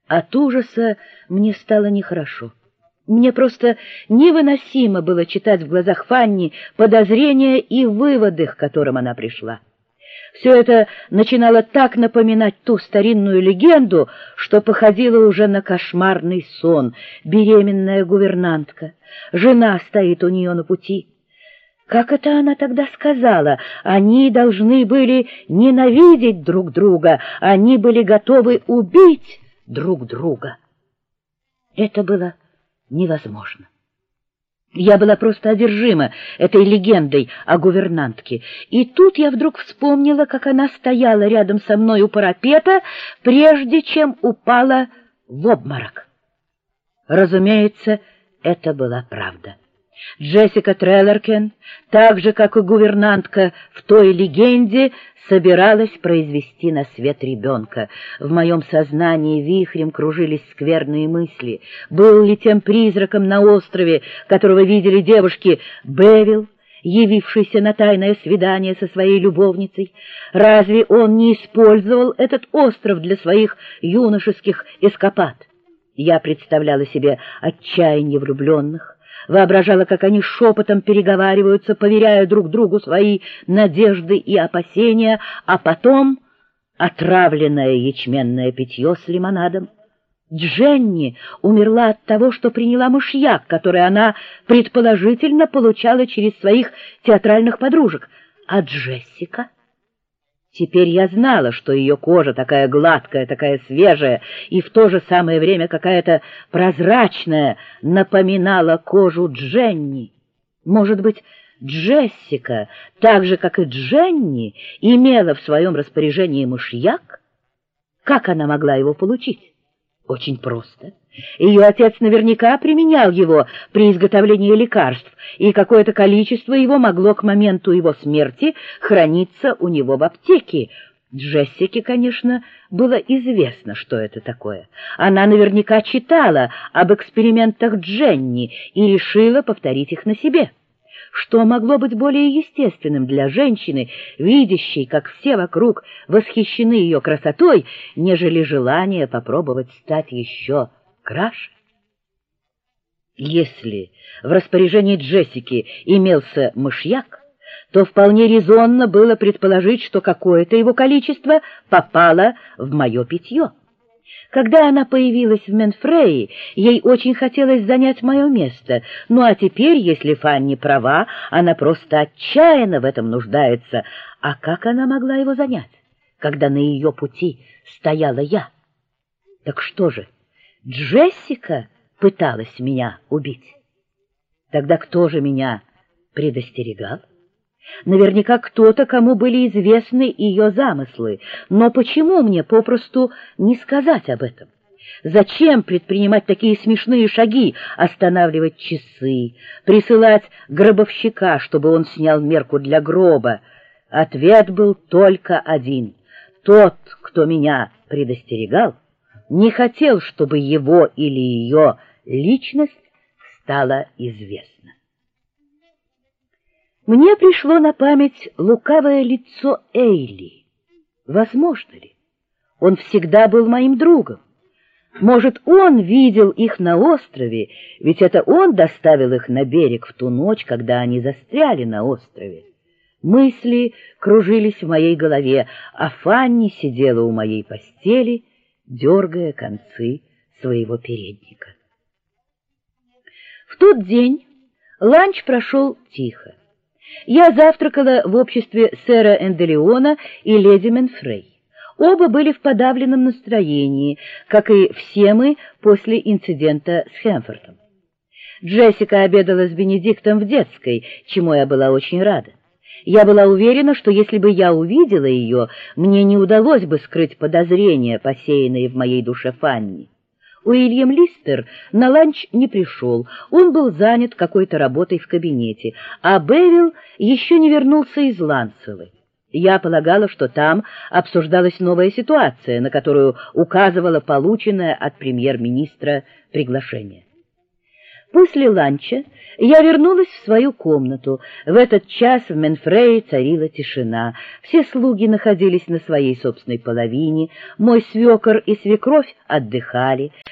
От ужаса мне стало нехорошо. Мне просто невыносимо было читать в глазах Фанни подозрения и выводы, к которым она пришла. Все это начинало так напоминать ту старинную легенду, что походило уже на кошмарный сон. Беременная гувернантка, жена стоит у нее на пути. Как это она тогда сказала? Они должны были ненавидеть друг друга, они были готовы убить друг друга. Это было невозможно. Я была просто одержима этой легендой о гувернантке. И тут я вдруг вспомнила, как она стояла рядом со мной у парапета, прежде чем упала в обморок. Разумеется, это была правда. Джессика Треллеркен, так же, как и гувернантка в той легенде, собиралась произвести на свет ребенка. В моем сознании вихрем кружились скверные мысли. Был ли тем призраком на острове, которого видели девушки, Бевил, явившийся на тайное свидание со своей любовницей? Разве он не использовал этот остров для своих юношеских эскапад? Я представляла себе отчаяние влюбленных, воображала, как они шепотом переговариваются, поверяя друг другу свои надежды и опасения, а потом отравленное ячменное питье с лимонадом. Дженни умерла от того, что приняла мышьяк, который она предположительно получала через своих театральных подружек. А Джессика? Теперь я знала, что ее кожа такая гладкая, такая свежая и в то же самое время какая-то прозрачная, напоминала кожу Дженни. Может быть, Джессика, так же, как и Дженни, имела в своем распоряжении мышьяк? Как она могла его получить? Очень просто. Ее отец наверняка применял его при изготовлении лекарств, и какое-то количество его могло к моменту его смерти храниться у него в аптеке. Джессике, конечно, было известно, что это такое. Она наверняка читала об экспериментах Дженни и решила повторить их на себе. Что могло быть более естественным для женщины, видящей, как все вокруг восхищены ее красотой, нежели желание попробовать стать еще краше? Если в распоряжении Джессики имелся мышьяк, то вполне резонно было предположить, что какое-то его количество попало в мое питье. Когда она появилась в Менфрее, ей очень хотелось занять мое место. Ну а теперь, если Фанни права, она просто отчаянно в этом нуждается. А как она могла его занять, когда на ее пути стояла я? Так что же, Джессика пыталась меня убить? Тогда кто же меня предостерегал? Наверняка кто-то, кому были известны ее замыслы. Но почему мне попросту не сказать об этом? Зачем предпринимать такие смешные шаги, останавливать часы, присылать гробовщика, чтобы он снял мерку для гроба? Ответ был только один. Тот, кто меня предостерегал, не хотел, чтобы его или ее личность стала известна. Мне пришло на память лукавое лицо Эйли. Возможно ли? Он всегда был моим другом. Может, он видел их на острове, ведь это он доставил их на берег в ту ночь, когда они застряли на острове. Мысли кружились в моей голове, а Фанни сидела у моей постели, дергая концы своего передника. В тот день ланч прошел тихо. Я завтракала в обществе сэра Энделеона и леди Менфрей. Оба были в подавленном настроении, как и все мы после инцидента с Хэмфортом. Джессика обедала с Бенедиктом в детской, чему я была очень рада. Я была уверена, что если бы я увидела ее, мне не удалось бы скрыть подозрения, посеянные в моей душе Фанни. Уильям Листер на ланч не пришел, он был занят какой-то работой в кабинете, а Бевил еще не вернулся из Ланцеллы. Я полагала, что там обсуждалась новая ситуация, на которую указывала полученное от премьер-министра приглашение. После ланча я вернулась в свою комнату. В этот час в Менфрее царила тишина. Все слуги находились на своей собственной половине, мой свекор и свекровь отдыхали.